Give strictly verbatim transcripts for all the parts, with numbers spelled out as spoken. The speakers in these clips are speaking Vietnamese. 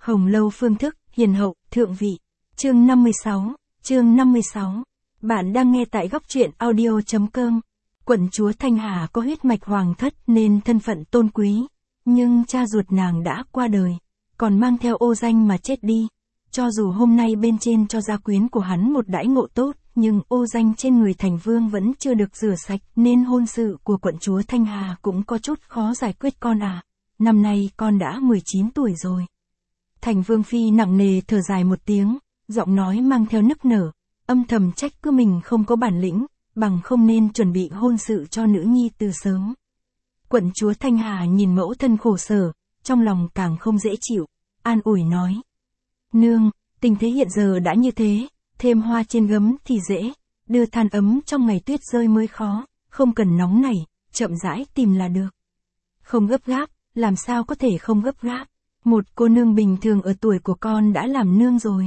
Hồng lâu phương thức, hiền hậu, thượng vị. Chương năm mươi sáu, chương năm mươi sáu. Bạn đang nghe tại góc truyện audio.com. Quận chúa Thanh Hà có huyết mạch hoàng thất nên thân phận tôn quý, nhưng cha ruột nàng đã qua đời, còn mang theo ô danh mà chết đi. Cho dù hôm nay bên trên cho gia quyến của hắn một đãi ngộ tốt, nhưng ô danh trên người thành vương vẫn chưa được rửa sạch, nên hôn sự của quận chúa Thanh Hà cũng có chút khó giải quyết con à. Năm nay con đã mười chín tuổi rồi. Thành vương phi nặng nề thở dài một tiếng, giọng nói mang theo nức nở, âm thầm trách cứ mình không có bản lĩnh, bằng không nên chuẩn bị hôn sự cho nữ nhi từ sớm. Quận chúa Thanh Hà nhìn mẫu thân khổ sở, trong lòng càng không dễ chịu, an ủi nói. Nương, tình thế hiện giờ đã như thế, thêm hoa trên gấm thì dễ, đưa than ấm trong ngày tuyết rơi mới khó, không cần nóng nảy, chậm rãi tìm là được. Không gấp gáp, làm sao có thể không gấp gáp, một cô nương bình thường ở tuổi của con đã làm nương rồi.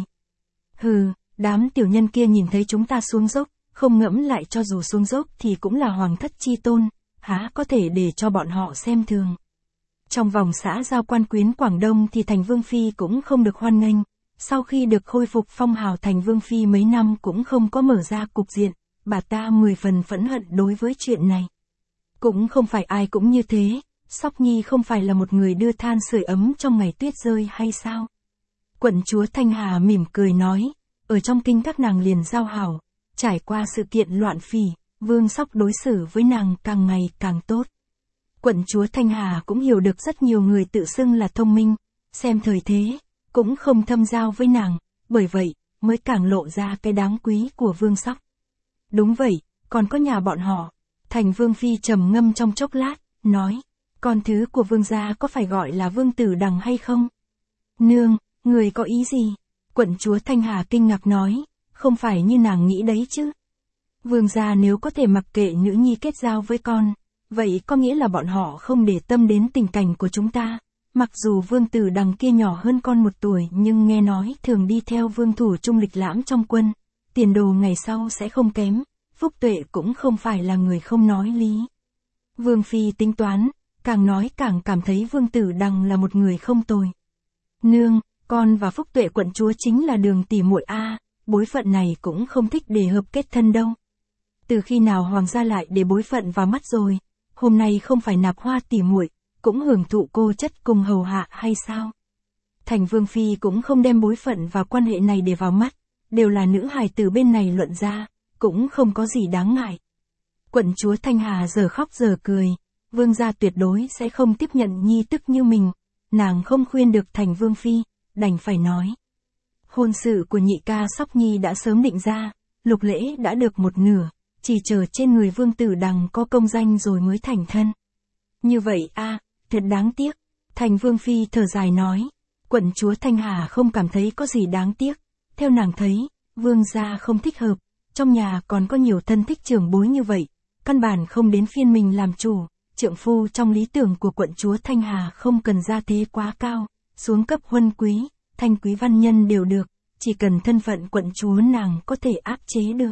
Hừ, đám tiểu nhân kia nhìn thấy chúng ta xuống dốc, không ngẫm lại cho dù xuống dốc thì cũng là hoàng thất chi tôn, há có thể để cho bọn họ xem thường. Trong vòng xã giao quan quyến Quảng Đông thì thành vương phi cũng không được hoan nghênh, sau khi được khôi phục phong hào thành vương phi mấy năm cũng không có mở ra cục diện, bà ta mười phần phẫn hận đối với chuyện này. Cũng không phải ai cũng như thế, Sóc Nhi không phải là một người đưa than sưởi ấm trong ngày tuyết rơi hay sao? Quận chúa Thanh Hà mỉm cười nói, ở trong kinh các nàng liền giao hảo, trải qua sự kiện loạn phỉ, Vương Sóc đối xử với nàng càng ngày càng tốt. Quận chúa Thanh Hà cũng hiểu được rất nhiều người tự xưng là thông minh, xem thời thế, cũng không thâm giao với nàng, bởi vậy, mới càng lộ ra cái đáng quý của Vương Sóc. Đúng vậy, còn có nhà bọn họ. Thành vương phi trầm ngâm trong chốc lát, nói, con thứ của vương gia có phải gọi là Vương Tử Đằng hay không? Nương, người có ý gì? Quận chúa Thanh Hà kinh ngạc nói, không phải như nàng nghĩ đấy chứ. Vương gia nếu có thể mặc kệ nữ nhi kết giao với con, vậy có nghĩa là bọn họ không để tâm đến tình cảnh của chúng ta. Mặc dù Vương Tử Đằng kia nhỏ hơn con một tuổi nhưng nghe nói thường đi theo vương thủ trung lịch lãm trong quân, tiền đồ ngày sau sẽ không kém, Phúc Tuệ cũng không phải là người không nói lý. Vương phi tính toán, càng nói càng cảm thấy Vương Tử Đằng là một người không tồi. Nương, con và Phúc Tuệ quận chúa chính là đường tỉ muội a, bối phận này cũng không thích để hợp kết thân đâu. Từ khi nào hoàng gia lại để bối phận vào mắt rồi, hôm nay không phải nạp hoa tỉ muội, cũng hưởng thụ cô chất cùng hầu hạ hay sao? Thành vương phi cũng không đem bối phận và quan hệ này để vào mắt, đều là nữ hài từ bên này luận ra, cũng không có gì đáng ngại. Quận chúa Thanh Hà giờ khóc giờ cười, vương gia tuyệt đối sẽ không tiếp nhận nhi tức như mình, nàng không khuyên được thành vương phi, đành phải nói. Hôn sự của nhị ca Sóc Nhi đã sớm định ra, lục lễ đã được một nửa, chỉ chờ trên người Vương Tử Đằng có công danh rồi mới thành thân. Như vậy a, à, thật đáng tiếc. Thành vương phi thở dài nói, quận chúa Thanh Hà không cảm thấy có gì đáng tiếc, theo nàng thấy, vương gia không thích hợp, trong nhà còn có nhiều thân thích trưởng bối như vậy, căn bản không đến phiên mình làm chủ, trượng phu trong lý tưởng của quận chúa Thanh Hà không cần gia thế quá cao, xuống cấp huân quý, thanh quý văn nhân đều được, chỉ cần thân phận quận chúa nàng có thể áp chế được.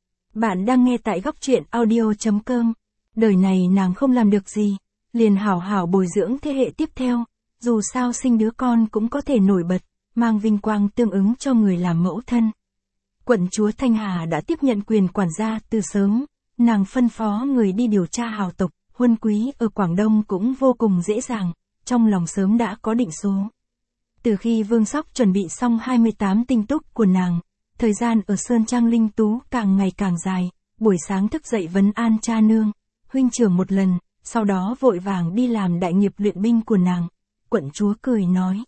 Bạn đang nghe tại góc truyện audio.com, đời này nàng không làm được gì, liền hảo hảo bồi dưỡng thế hệ tiếp theo, dù sao sinh đứa con cũng có thể nổi bật, mang vinh quang tương ứng cho người làm mẫu thân. Quận chúa Thanh Hà đã tiếp nhận quyền quản gia từ sớm, nàng phân phó người đi điều tra hào tộc, huân quý ở Quảng Đông cũng vô cùng dễ dàng, trong lòng sớm đã có định số. Từ khi Vương Sóc chuẩn bị xong hai mươi tám tinh túc của nàng, thời gian ở Sơn Trang Linh Tú càng ngày càng dài, buổi sáng thức dậy vấn an cha nương, huynh trưởng một lần, sau đó vội vàng đi làm đại nghiệp luyện binh của nàng. Quận chúa cười nói,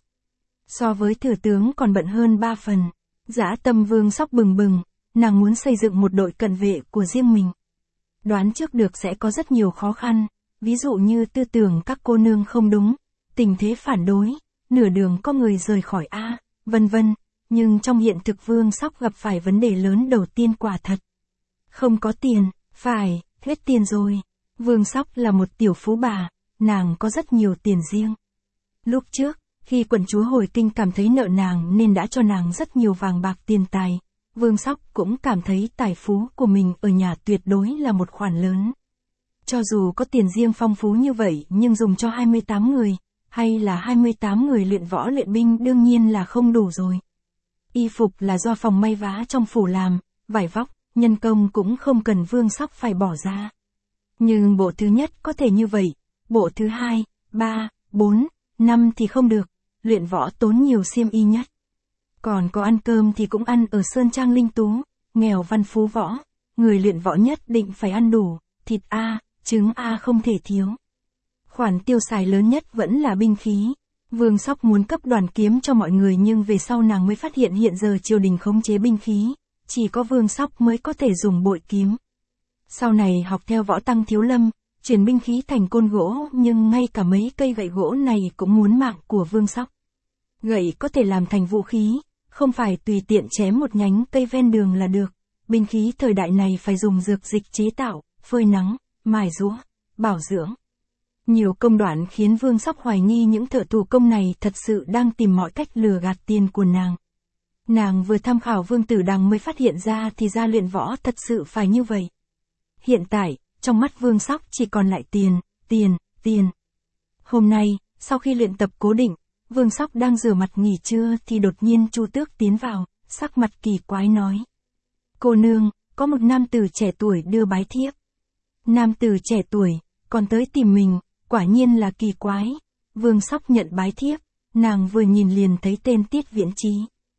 so với thừa tướng còn bận hơn ba phần. Dã tâm Vương Sóc bừng bừng, nàng muốn xây dựng một đội cận vệ của riêng mình. Đoán trước được sẽ có rất nhiều khó khăn, ví dụ như tư tưởng các cô nương không đúng, tình thế phản đối, nửa đường có người rời khỏi A, vân vân. Nhưng trong hiện thực Vương Sóc gặp phải vấn đề lớn đầu tiên quả thật. Không có tiền, phải, hết tiền rồi. Vương Sóc là một tiểu phú bà, nàng có rất nhiều tiền riêng. Lúc trước, khi quận chúa hồi kinh cảm thấy nợ nàng nên đã cho nàng rất nhiều vàng bạc tiền tài, Vương Sóc cũng cảm thấy tài phú của mình ở nhà tuyệt đối là một khoản lớn. Cho dù có tiền riêng phong phú như vậy nhưng dùng cho hai mươi tám người, hay là hai mươi tám người luyện võ luyện binh đương nhiên là không đủ rồi. Y phục là do phòng may vá trong phủ làm, vải vóc, nhân công cũng không cần Vương Sóc phải bỏ ra. Nhưng bộ thứ nhất có thể như vậy, bộ thứ hai, ba, bốn, năm thì không được, luyện võ tốn nhiều xiêm y nhất. Còn có ăn cơm thì cũng ăn ở Sơn Trang Linh Tú, nghèo văn phú võ, người luyện võ nhất định phải ăn đủ, thịt A, trứng A không thể thiếu. Khoản tiêu xài lớn nhất vẫn là binh khí. Vương Sóc muốn cấp đoàn kiếm cho mọi người nhưng về sau nàng mới phát hiện hiện giờ triều đình khống chế binh khí, chỉ có Vương Sóc mới có thể dùng bội kiếm. Sau này học theo võ tăng Thiếu Lâm, chuyển binh khí thành côn gỗ nhưng ngay cả mấy cây gậy gỗ này cũng muốn mạng của Vương Sóc. Gậy có thể làm thành vũ khí, không phải tùy tiện chém một nhánh cây ven đường là được. Binh khí thời đại này phải dùng dược dịch chế tạo, phơi nắng, mài rũa, bảo dưỡng. Nhiều công đoạn khiến Vương Sóc hoài nghi những thợ thủ công này thật sự đang tìm mọi cách lừa gạt tiền của nàng. Nàng vừa tham khảo Vương Tử Đằng mới phát hiện ra thì ra luyện võ thật sự phải như vậy. Hiện tại, trong mắt Vương Sóc chỉ còn lại tiền, tiền, tiền. Hôm nay, sau khi luyện tập cố định, Vương Sóc đang rửa mặt nghỉ trưa thì đột nhiên Chu Tước tiến vào, sắc mặt kỳ quái nói. Cô nương, có một nam tử trẻ tuổi đưa bái thiếp. Nam tử trẻ tuổi, còn tới tìm mình, quả nhiên là kỳ quái. Vương Sóc nhận bái thiếp, nàng vừa nhìn liền thấy tên Tiết Viễn Chí.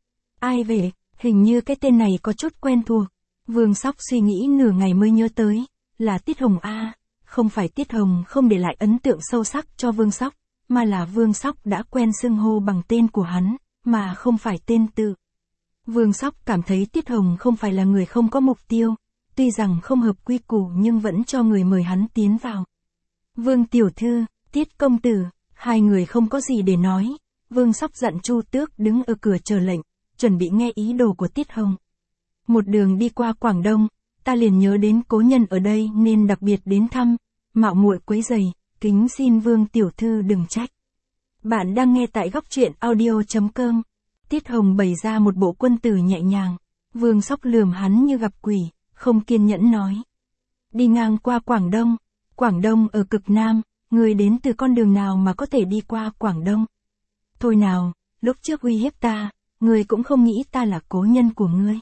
Ai về, hình như cái tên này có chút quen thuộc. Vương Sóc suy nghĩ nửa ngày mới nhớ tới, là Tiết Hồng A, không phải Tiết Hồng không để lại ấn tượng sâu sắc cho Vương Sóc, mà là Vương Sóc đã quen xưng hô bằng tên của hắn, mà không phải tên tự. Vương Sóc cảm thấy Tiết Hồng không phải là người không có mục tiêu, tuy rằng không hợp quy củ nhưng vẫn cho người mời hắn tiến vào. Vương tiểu thư, Tiết công tử, hai người không có gì để nói, Vương Sóc dặn Chu Tước đứng ở cửa chờ lệnh, chuẩn bị nghe ý đồ của Tiết Hồng. Một đường đi qua Quảng Đông, ta liền nhớ đến cố nhân ở đây nên đặc biệt đến thăm, mạo muội quấy rầy, kính xin Vương tiểu thư đừng trách. Bạn đang nghe tại góc truyện audio chấm com. Tiết Hồng bày ra một bộ quân tử nhẹ nhàng, Vương Sóc lườm hắn như gặp quỷ, không kiên nhẫn nói. Đi ngang qua Quảng Đông, Quảng Đông ở cực Nam, người đến từ con đường nào mà có thể đi qua Quảng Đông? Thôi nào, lúc trước uy hiếp ta, người cũng không nghĩ ta là cố nhân của ngươi.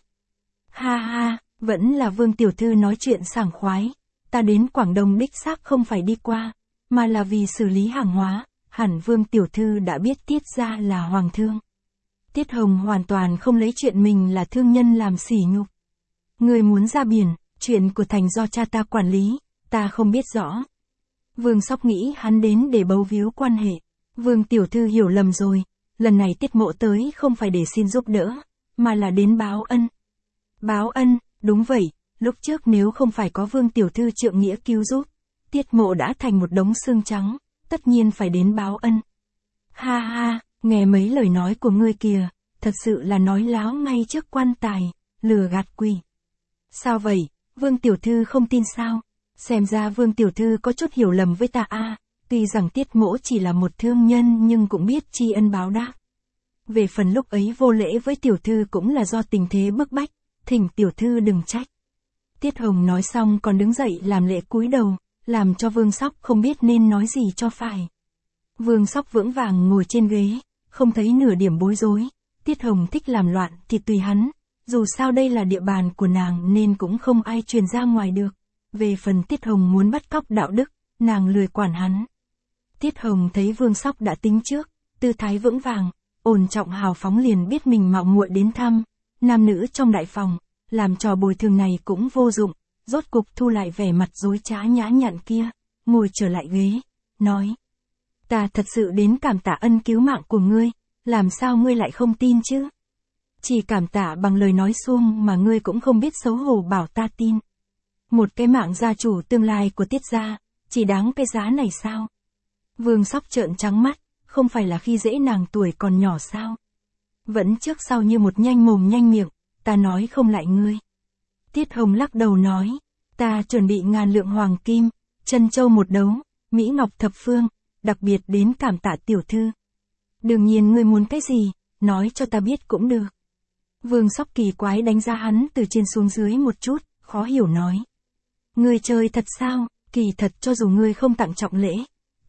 Ha ha, vẫn là Vương tiểu thư nói chuyện sảng khoái, ta đến Quảng Đông đích xác không phải đi qua, mà là vì xử lý hàng hóa, hẳn Vương tiểu thư đã biết Tiết gia là hoàng thương. Tiết Hồng hoàn toàn không lấy chuyện mình là thương nhân làm sỉ nhục. Người muốn ra biển, chuyện của thành do cha ta quản lý, ta không biết rõ. Vương Sóc nghĩ hắn đến để bấu víu quan hệ. Vương tiểu thư hiểu lầm rồi, lần này Tiết mộ tới không phải để xin giúp đỡ, mà là đến báo ân. Báo ân, đúng vậy, lúc trước nếu không phải có Vương tiểu thư trượng nghĩa cứu giúp, Tiết mộ đã thành một đống xương trắng, tất nhiên phải đến báo ân. Ha ha, nghe mấy lời nói của ngươi kìa, thật sự là nói láo ngay trước quan tài, lừa gạt quỷ. Sao vậy, Vương tiểu thư không tin sao? Xem ra Vương tiểu thư có chút hiểu lầm với ta a, tuy rằng Tiết mỗ chỉ là một thương nhân nhưng cũng biết tri ân báo đáp. Về phần lúc ấy vô lễ với tiểu thư cũng là do tình thế bức bách, thỉnh tiểu thư đừng trách. Tiết Hồng nói xong còn đứng dậy làm lễ cúi đầu, làm cho Vương Sóc không biết nên nói gì cho phải. Vương Sóc vững vàng ngồi trên ghế, không thấy nửa điểm bối rối. Tiết Hồng thích làm loạn thì tùy hắn, dù sao đây là địa bàn của nàng nên cũng không ai truyền ra ngoài được. Về phần Tiết Hồng muốn bắt cóc đạo đức, nàng lười quản hắn. Tiết Hồng thấy Vương Sóc đã tính trước, tư thái vững vàng, ổn trọng hào phóng liền biết mình mạo muội đến thăm, nam nữ trong đại phòng, làm trò bồi thường này cũng vô dụng, rốt cục thu lại vẻ mặt dối trá nhã nhặn kia, ngồi trở lại ghế, nói. Ta thật sự đến cảm tạ ân cứu mạng của ngươi, làm sao ngươi lại không tin chứ? Chỉ cảm tạ bằng lời nói suông mà ngươi cũng không biết xấu hổ bảo ta tin. Một cái mạng gia chủ tương lai của Tiết gia, chỉ đáng cái giá này sao? Vương Sóc trợn trắng mắt, không phải là khi dễ nàng tuổi còn nhỏ sao? Vẫn trước sau như một nhanh mồm nhanh miệng, ta nói không lại ngươi. Tiết Hồng lắc đầu nói, ta chuẩn bị ngàn lượng hoàng kim, chân châu một đấu, mỹ ngọc thập phương, đặc biệt đến cảm tạ tiểu thư. Đương nhiên ngươi muốn cái gì, nói cho ta biết cũng được. Vương Sóc kỳ quái đánh giá hắn từ trên xuống dưới một chút, khó hiểu nói. Ngươi chơi thật sao, kỳ thật cho dù ngươi không tặng trọng lễ,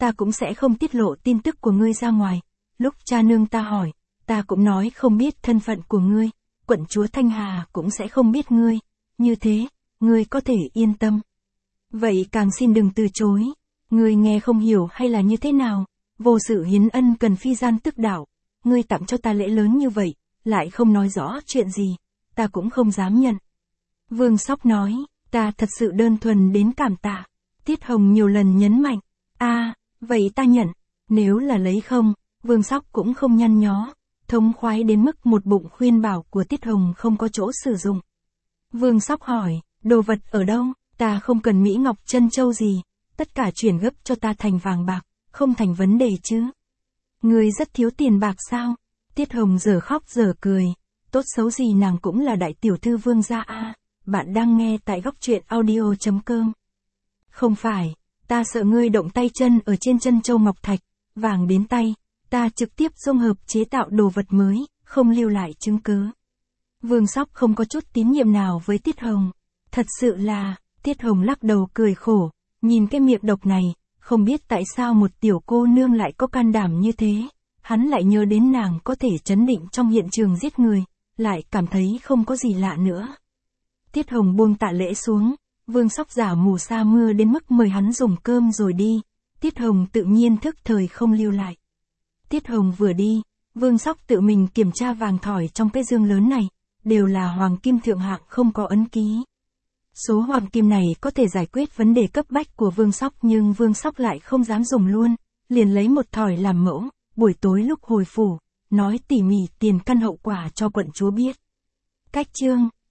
ta cũng sẽ không tiết lộ tin tức của ngươi ra ngoài. Lúc cha nương ta hỏi, ta cũng nói không biết thân phận của ngươi, quận chúa Thanh Hà cũng sẽ không biết ngươi, như thế, ngươi có thể yên tâm. Vậy càng xin đừng từ chối, ngươi nghe không hiểu hay là như thế nào, vô sự hiến ân cần phi gian tức đạo, ngươi tặng cho ta lễ lớn như vậy, lại không nói rõ chuyện gì, ta cũng không dám nhận. Vương Sóc nói, ta thật sự đơn thuần đến cảm tạ. Tiết Hồng nhiều lần nhấn mạnh, a, vậy ta nhận, nếu là lấy không, Vương Sóc cũng không nhăn nhó, thống khoái đến mức một bụng khuyên bảo của Tiết Hồng không có chỗ sử dụng. Vương Sóc hỏi, đồ vật ở đâu, ta không cần Mỹ Ngọc Trân Châu gì, tất cả chuyển gấp cho ta thành vàng bạc, không thành vấn đề chứ. Ngươi rất thiếu tiền bạc sao? Tiết Hồng giờ khóc giờ cười, tốt xấu gì nàng cũng là đại tiểu thư Vương gia a. Bạn đang nghe tại góc truyện audio chấm com. Không phải, ta sợ ngươi động tay chân ở trên chân châu ngọc thạch, vàng đến tay, ta trực tiếp dung hợp chế tạo đồ vật mới, không lưu lại chứng cứ. Vương Sóc không có chút tín nhiệm nào với Tiết Hồng. Thật sự là, Tiết Hồng lắc đầu cười khổ, nhìn cái miệng độc này, không biết tại sao một tiểu cô nương lại có can đảm như thế. Hắn lại nhớ đến nàng có thể trấn định trong hiện trường giết người, lại cảm thấy không có gì lạ nữa. Tiết Hồng buông tạ lễ xuống, Vương Sóc giả mù sa mưa đến mức mời hắn dùng cơm rồi đi, Tiết Hồng tự nhiên thức thời không lưu lại. Tiết Hồng vừa đi, Vương Sóc tự mình kiểm tra vàng thỏi trong cái dương lớn này, đều là hoàng kim thượng hạng không có ấn ký. Số hoàng kim này có thể giải quyết vấn đề cấp bách của Vương Sóc nhưng Vương Sóc lại không dám dùng luôn, liền lấy một thỏi làm mẫu, buổi tối lúc hồi phủ, nói tỉ mỉ tiền căn hậu quả cho quận chúa biết. Cách chương